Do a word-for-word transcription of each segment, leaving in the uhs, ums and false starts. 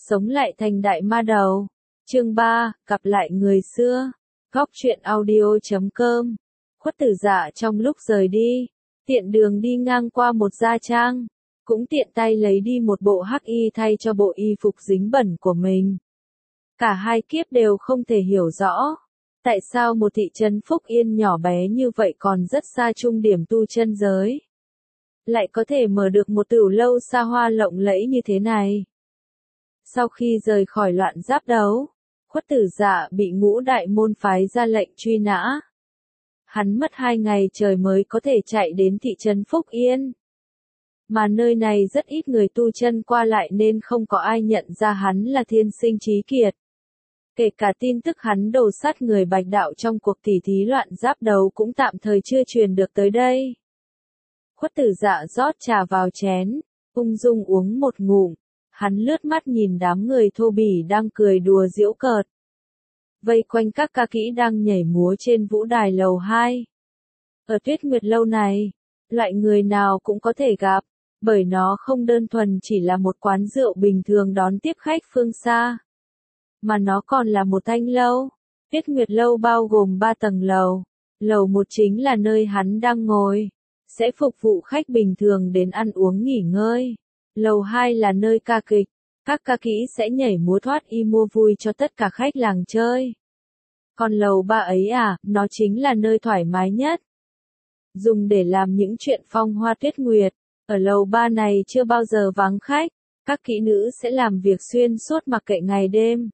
sống lại thành đại ma đầu. Chương ba, gặp lại người xưa. Góc truyện audio chấm com. Khuất Tử Dạ trong lúc rời đi, tiện đường đi ngang qua một gia trang, cũng tiện tay lấy đi một bộ hắc y thay cho bộ y phục dính bẩn của mình. Cả hai kiếp đều không thể hiểu rõ, tại sao một thị trấn Phúc Yên nhỏ bé như vậy còn rất xa trung điểm tu chân giới, lại có thể mở được một tửu lâu xa hoa lộng lẫy như thế này. Sau khi rời khỏi loạn giáp đấu, Khuất Tử Dạ bị Ngũ Đại môn phái ra lệnh truy nã. Hắn mất hai ngày trời mới có thể chạy đến thị trấn Phúc Yên. Mà nơi này rất ít người tu chân qua lại nên không có ai nhận ra hắn là thiên sinh trí kiệt. Kể cả tin tức hắn đồ sát người Bạch Đạo trong cuộc tỉ thí loạn giáp đấu cũng tạm thời chưa truyền được tới đây. Khuất Tử Dạ rót trà vào chén, ung dung uống một ngụm. Hắn lướt mắt nhìn đám người thô bỉ đang cười đùa giễu cợt. Vây quanh các ca kỹ đang nhảy múa trên vũ đài lầu hai. Ở Tuyết Nguyệt lâu này, loại người nào cũng có thể gặp, bởi nó không đơn thuần chỉ là một quán rượu bình thường đón tiếp khách phương xa, mà nó còn là một thanh lâu. Tuyết Nguyệt lâu bao gồm ba tầng lầu. Lầu một chính là nơi hắn đang ngồi, sẽ phục vụ khách bình thường đến ăn uống nghỉ ngơi. Lầu hai là nơi ca kịch, các ca kỹ sẽ nhảy múa thoát y mua vui cho tất cả khách làng chơi. Còn lầu ba ấy à, nó chính là nơi thoải mái nhất, dùng để làm những chuyện phong hoa tuyết nguyệt. Ở lầu ba này chưa bao giờ vắng khách, các kỹ nữ sẽ làm việc xuyên suốt mặc kệ ngày đêm.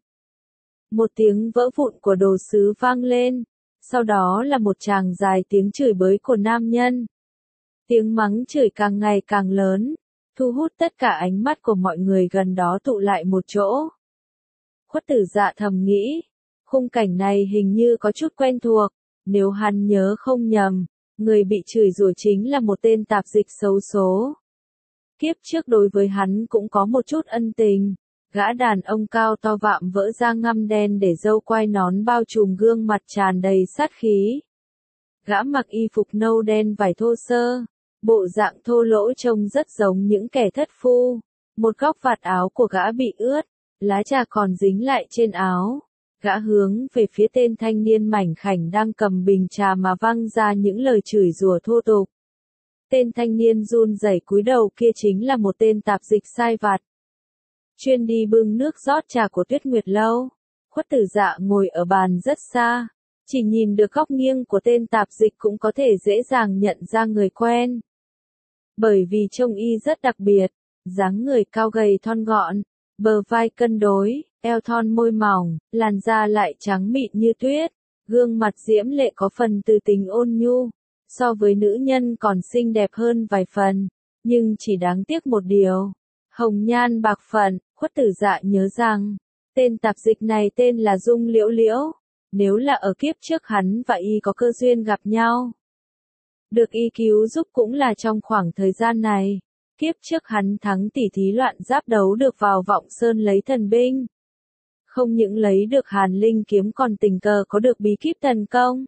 Một tiếng vỡ vụn của đồ sứ vang lên, sau đó là một tràng dài tiếng chửi bới của nam nhân. Tiếng mắng chửi càng ngày càng lớn, thu hút tất cả ánh mắt của mọi người gần đó tụ lại một chỗ. Khuất Tử Dạ thầm nghĩ, khung cảnh này hình như có chút quen thuộc, nếu hắn nhớ không nhầm, người bị chửi rủa chính là một tên tạp dịch xấu số. Kiếp trước đối với hắn cũng có một chút ân tình, gã đàn ông cao to vạm vỡ da ngăm đen để râu quai nón bao trùm gương mặt tràn đầy sát khí. Gã mặc y phục nâu đen vải thô sơ. Bộ dạng thô lỗ trông rất giống những kẻ thất phu. Một góc vạt áo của gã bị ướt, lá trà còn dính lại trên áo. Gã hướng về phía tên thanh niên mảnh khảnh đang cầm bình trà mà văng ra những lời chửi rủa thô tục. Tên thanh niên run rẩy cúi đầu kia chính là một tên tạp dịch sai vặt, chuyên đi bưng nước rót trà của Tuyết Nguyệt lâu. Khuất Tử Dạ ngồi ở bàn rất xa, chỉ nhìn được góc nghiêng của tên tạp dịch cũng có thể dễ dàng nhận ra người quen. Bởi vì trông y rất đặc biệt, dáng người cao gầy thon gọn, bờ vai cân đối, eo thon môi mỏng, làn da lại trắng mịn như tuyết, gương mặt diễm lệ có phần từ tính ôn nhu, so với nữ nhân còn xinh đẹp hơn vài phần, nhưng chỉ đáng tiếc một điều, hồng nhan bạc phận. Khuất Tử Dạ nhớ rằng, tên tạp dịch này tên là Dung Liễu Liễu, nếu là ở kiếp trước hắn và y có cơ duyên gặp nhau. Được y cứu giúp cũng là trong khoảng thời gian này. Kiếp trước hắn thắng tỉ thí loạn giáp đấu được vào Vọng Sơn lấy thần binh. Không những lấy được Hàn Linh kiếm còn tình cờ có được bí kíp thần công.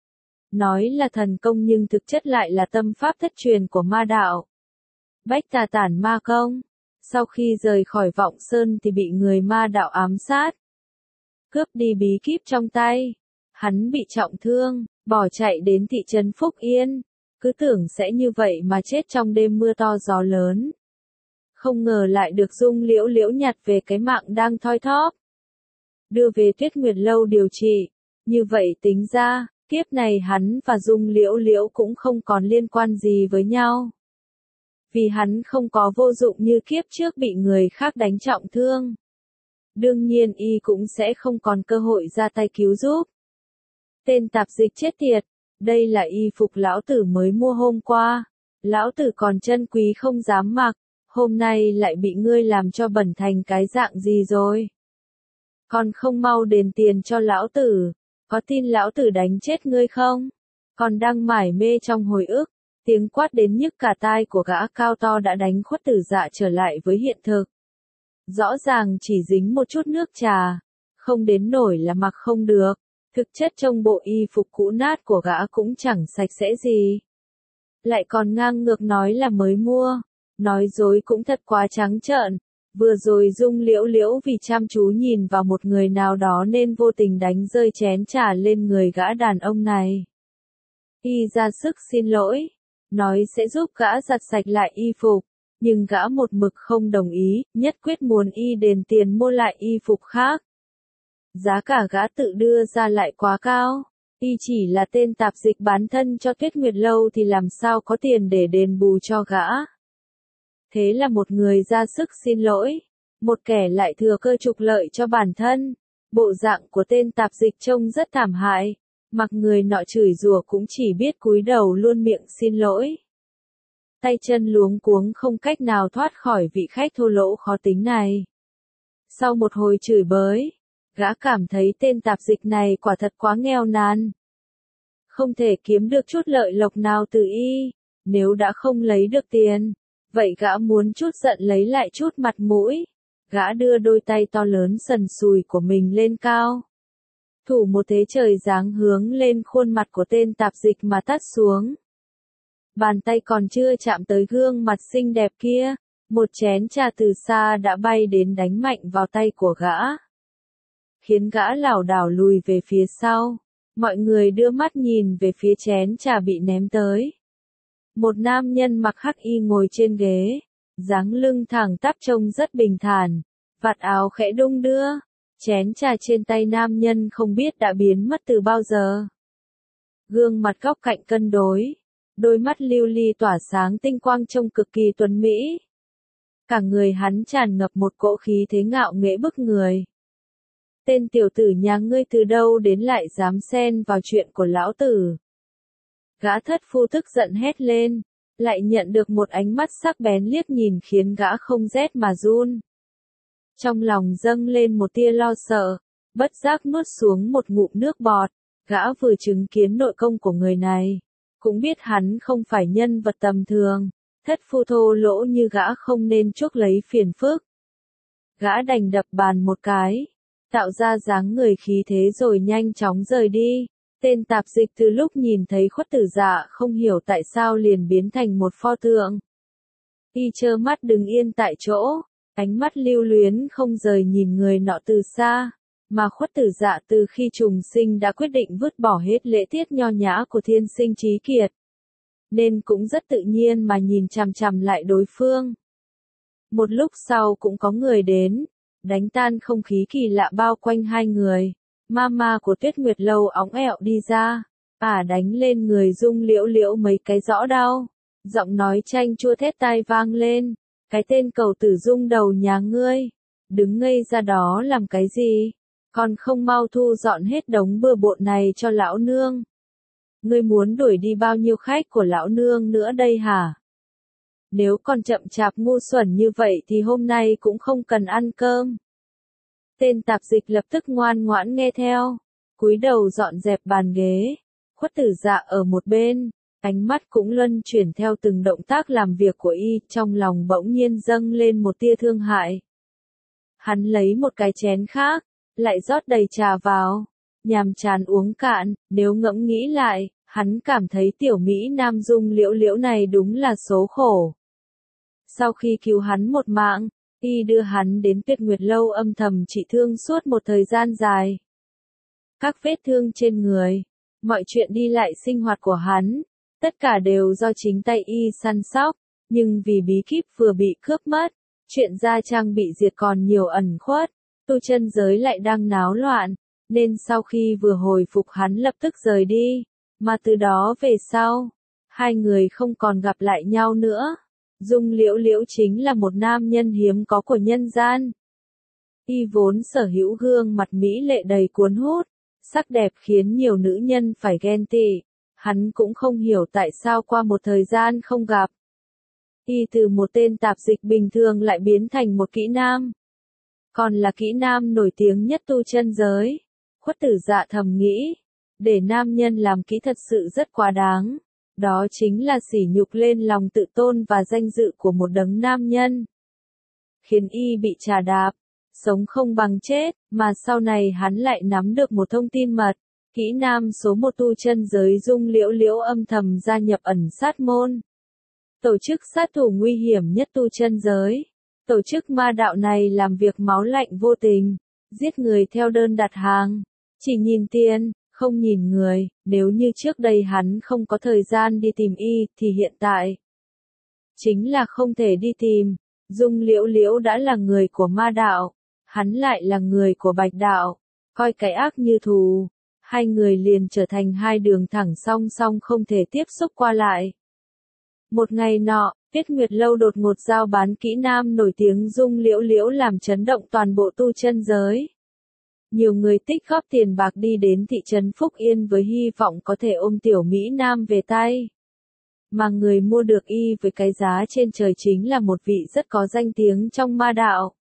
Nói là thần công nhưng thực chất lại là tâm pháp thất truyền của ma đạo. Bách Tà Tản Ma Công. Sau khi rời khỏi Vọng Sơn thì bị người ma đạo ám sát, cướp đi bí kíp trong tay. Hắn bị trọng thương, bỏ chạy đến thị trấn Phúc Yên. Cứ tưởng sẽ như vậy mà chết trong đêm mưa to gió lớn. Không ngờ lại được Dung Liễu Liễu nhặt về cái mạng đang thoi thóp, đưa về Tuyết Nguyệt lâu điều trị. Như vậy tính ra, kiếp này hắn và Dung Liễu Liễu cũng không còn liên quan gì với nhau. Vì hắn không có vô dụng như kiếp trước bị người khác đánh trọng thương. Đương nhiên y cũng sẽ không còn cơ hội ra tay cứu giúp. Tên tạp dịch chết tiệt, đây là y phục lão tử mới mua hôm qua. Lão tử còn chân quý không dám mặc, hôm nay lại bị ngươi làm cho bẩn thành cái dạng gì rồi. Còn không mau đền tiền cho lão tử, có tin lão tử đánh chết ngươi không? Còn đang mải mê trong hồi ức, tiếng quát đến nhức cả tai của gã cao to đã đánh Khuất Tử Dạ trở lại với hiện thực. Rõ ràng chỉ dính một chút nước trà, không đến nổi là mặc không được. Thực chất trong bộ y phục cũ nát của gã cũng chẳng sạch sẽ gì. Lại còn ngang ngược nói là mới mua, nói dối cũng thật quá trắng trợn. Vừa rồi Dung Liễu Liễu vì chăm chú nhìn vào một người nào đó nên vô tình đánh rơi chén trà lên người gã đàn ông này. Y ra sức xin lỗi, nói sẽ giúp gã giặt sạch lại y phục, nhưng gã một mực không đồng ý, nhất quyết muốn y đền tiền mua lại y phục khác. Giá cả gã tự đưa ra lại quá cao, y chỉ là tên tạp dịch bán thân cho Tuyết Nguyệt Lâu thì làm sao có tiền để đền bù cho gã. Thế là một người ra sức xin lỗi, một kẻ lại thừa cơ trục lợi cho bản thân. Bộ dạng của tên tạp dịch trông rất thảm hại, mặc người nọ chửi rủa cũng chỉ biết cúi đầu luôn miệng xin lỗi. Tay chân luống cuống không cách nào thoát khỏi vị khách thô lỗ khó tính này. Sau một hồi chửi bới, gã cảm thấy tên tạp dịch này quả thật quá nghèo nàn. Không thể kiếm được chút lợi lộc nào từ y, nếu đã không lấy được tiền, vậy gã muốn chút giận lấy lại chút mặt mũi. Gã đưa đôi tay to lớn sần sùi của mình lên cao. Thủ một thế trời giáng hướng lên khuôn mặt của tên tạp dịch mà tát xuống. Bàn tay còn chưa chạm tới gương mặt xinh đẹp kia, một chén trà từ xa đã bay đến đánh mạnh vào tay của gã, khiến gã lảo đảo lùi về phía sau. Mọi người đưa mắt nhìn về phía chén trà bị ném tới. Một nam nhân mặc hắc y ngồi trên ghế, dáng lưng thẳng tắp trông rất bình thản, vạt áo khẽ đung đưa, chén trà trên tay nam nhân không biết đã biến mất từ bao giờ. Gương mặt góc cạnh cân đối, đôi mắt lưu ly tỏa sáng tinh quang trông cực kỳ tuấn mỹ. Cả người hắn tràn ngập một cỗ khí thế ngạo nghễ bức người. Tên tiểu tử nhà ngươi từ đâu đến lại dám xen vào chuyện của lão tử? Gã thất phu tức giận hét lên, lại nhận được một ánh mắt sắc bén liếc nhìn khiến gã không rét mà run. Trong lòng dâng lên một tia lo sợ, bất giác nuốt xuống một ngụm nước bọt. Gã vừa chứng kiến nội công của người này, cũng biết hắn không phải nhân vật tầm thường, thất phu thô lỗ như gã không nên chuốc lấy phiền phức. Gã đành đập bàn một cái, tạo ra dáng người khí thế rồi nhanh chóng rời đi. Tên tạp dịch từ lúc nhìn thấy Khuất Tử Dạ không hiểu tại sao liền biến thành một pho tượng. Y trơ mắt đứng yên tại chỗ, ánh mắt lưu luyến không rời nhìn người nọ từ xa, mà Khuất Tử Dạ từ khi trùng sinh đã quyết định vứt bỏ hết lễ tiết nho nhã của thiên sinh trí kiệt, nên cũng rất tự nhiên mà nhìn chằm chằm lại đối phương. Một lúc sau cũng có người đến, đánh tan không khí kỳ lạ bao quanh hai người. Mama của Tuyết Nguyệt Lâu óng ẹo đi ra, ả đánh lên người Dung Liễu Liễu mấy cái rõ đau. Giọng nói chanh chua thét tai vang lên, cái tên cầu tử Dung đầu nhà ngươi, đứng ngây ra đó làm cái gì, còn không mau thu dọn hết đống bừa bộn này cho lão nương. Ngươi muốn đuổi đi bao nhiêu khách của lão nương nữa đây hả? Nếu còn chậm chạp ngu xuẩn như vậy thì hôm nay cũng không cần ăn cơm. Tên tạp dịch lập tức ngoan ngoãn nghe theo, cúi đầu dọn dẹp bàn ghế. Khuất Tử Dạ ở một bên, ánh mắt cũng luân chuyển theo từng động tác làm việc của y, trong lòng bỗng nhiên dâng lên một tia thương hại. Hắn lấy một cái chén khác, lại rót đầy trà vào, nhàm chán uống cạn. Nếu ngẫm nghĩ lại, hắn cảm thấy tiểu Mỹ Nam Dung Liễu Liễu này đúng là số khổ. Sau khi cứu hắn một mạng, y đưa hắn đến Tuyết Nguyệt Lâu âm thầm trị thương suốt một thời gian dài. Các vết thương trên người, mọi chuyện đi lại sinh hoạt của hắn, tất cả đều do chính tay y săn sóc, nhưng vì bí kíp vừa bị cướp mất, chuyện gia trang bị diệt còn nhiều ẩn khuất, tu chân giới lại đang náo loạn, nên sau khi vừa hồi phục hắn lập tức rời đi, mà từ đó về sau, hai người không còn gặp lại nhau nữa. Dung Liễu Liễu chính là một nam nhân hiếm có của nhân gian. Y vốn sở hữu gương mặt mỹ lệ đầy cuốn hút, sắc đẹp khiến nhiều nữ nhân phải ghen tị. Hắn cũng không hiểu tại sao qua một thời gian không gặp, y từ một tên tạp dịch bình thường lại biến thành một kỹ nam. Còn là kỹ nam nổi tiếng nhất tu chân giới. Khuất Tử Dạ thầm nghĩ, để nam nhân làm kỹ thật sự rất quá đáng. Đó chính là sỉ nhục lên lòng tự tôn và danh dự của một đấng nam nhân. Khiến y bị trà đạp, sống không bằng chết, mà sau này hắn lại nắm được một thông tin mật. Kỹ nam số một tu chân giới Dung Liễu Liễu âm thầm gia nhập ẩn sát môn, tổ chức sát thủ nguy hiểm nhất tu chân giới. Tổ chức ma đạo này làm việc máu lạnh vô tình, giết người theo đơn đặt hàng, chỉ nhìn tiền, không nhìn người. Nếu như trước đây hắn không có thời gian đi tìm y, thì hiện tại chính là không thể đi tìm. Dung Liễu Liễu đã là người của ma đạo, hắn lại là người của bạch đạo, coi cái ác như thù, hai người liền trở thành hai đường thẳng song song không thể tiếp xúc qua lại. Một ngày nọ, Tiết Nguyệt Lâu đột ngột giao bán kỹ nam nổi tiếng Dung Liễu Liễu làm chấn động toàn bộ tu chân giới. Nhiều người tích góp tiền bạc đi đến thị trấn Phúc Yên với hy vọng có thể ôm tiểu Mỹ Nam về tay. Mà người mua được y với cái giá trên trời chính là một vị rất có danh tiếng trong ma đạo.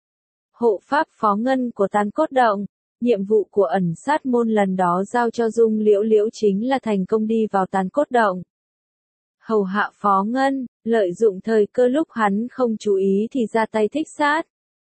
Hộ pháp phó ngân của Tán Cốt Động, nhiệm vụ của ẩn sát môn lần đó giao cho Dung Liễu Liễu chính là thành công đi vào Tán Cốt Động. Hầu hạ phó ngân, lợi dụng thời cơ lúc hắn không chú ý thì ra tay thích sát.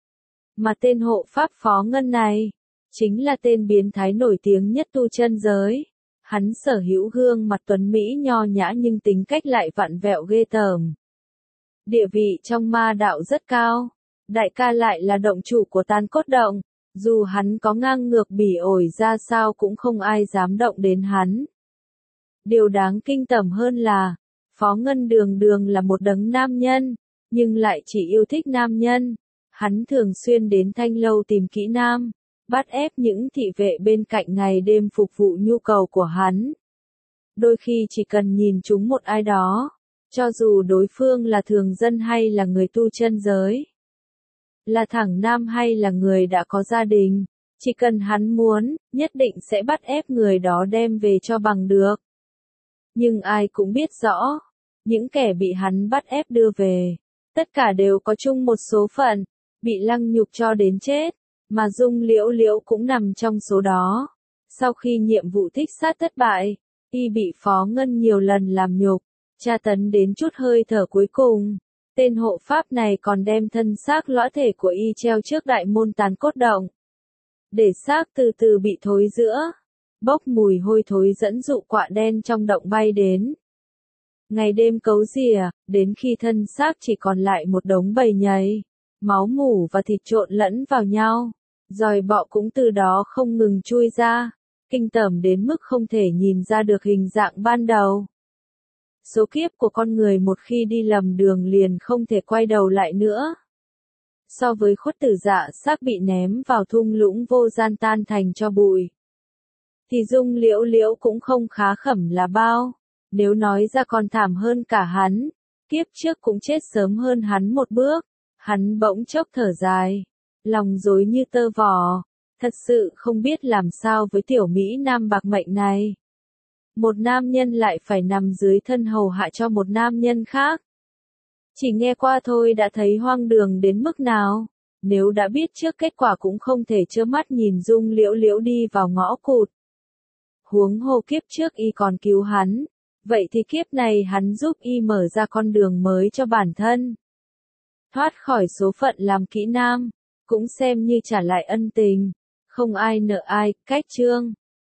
Mà tên hộ pháp phó ngân này, chính là tên biến thái nổi tiếng nhất tu chân giới. Hắn sở hữu gương mặt tuấn Mỹ nho nhã nhưng tính cách lại vặn vẹo ghê tởm. Địa vị trong ma đạo rất cao, đại ca lại là động chủ của Tán Cốt Động, dù hắn có ngang ngược bỉ ổi ra sao cũng không ai dám động đến hắn. Điều đáng kinh tởm hơn là, Phó Ngân đường đường là một đấng nam nhân, nhưng lại chỉ yêu thích nam nhân. Hắn thường xuyên đến Thanh Lâu tìm kỹ nam, bắt ép những thị vệ bên cạnh ngày đêm phục vụ nhu cầu của hắn. Đôi khi chỉ cần nhìn chúng một ai đó, cho dù đối phương là thường dân hay là người tu chân giới, là thẳng nam hay là người đã có gia đình, chỉ cần hắn muốn, nhất định sẽ bắt ép người đó đem về cho bằng được. Nhưng ai cũng biết rõ, những kẻ bị hắn bắt ép đưa về, tất cả đều có chung một số phận, bị lăng nhục cho đến chết, mà Dung Liễu Liễu cũng nằm trong số đó. Sau khi nhiệm vụ thích sát thất bại, y bị Phó Ngân nhiều lần làm nhục, tra tấn đến chút hơi thở cuối cùng. Tên hộ pháp này còn đem thân xác lõa thể của y treo trước đại môn Tán Cốt Động, để xác từ từ bị thối rữa, bốc mùi hôi thối dẫn dụ quạ đen trong động bay đến. Ngày đêm cấu rìa, đến khi thân xác chỉ còn lại một đống bầy nhầy, máu mủ và thịt trộn lẫn vào nhau, giòi bọ cũng từ đó không ngừng chui ra, kinh tởm đến mức không thể nhìn ra được hình dạng ban đầu. Số kiếp của con người một khi đi lầm đường liền không thể quay đầu lại nữa. So với Khuất Tử Dạ xác bị ném vào thung lũng vô gian tan thành cho bụi, thì Dung Liễu Liễu cũng không khá khẩm là bao. Nếu nói ra còn thảm hơn cả hắn, kiếp trước cũng chết sớm hơn hắn một bước. Hắn bỗng chốc thở dài, lòng rối như tơ vò, thật sự không biết làm sao với tiểu Mỹ Nam bạc mệnh này. Một nam nhân lại phải nằm dưới thân hầu hạ cho một nam nhân khác. Chỉ nghe qua thôi đã thấy hoang đường đến mức nào, nếu đã biết trước kết quả cũng không thể trơ mắt nhìn Dung Liễu Liễu đi vào ngõ cụt. Huống hồ kiếp trước y còn cứu hắn, vậy thì kiếp này hắn giúp y mở ra con đường mới cho bản thân. Thoát khỏi số phận làm kỹ nam, cũng xem như trả lại ân tình, không ai nợ ai, cách chương.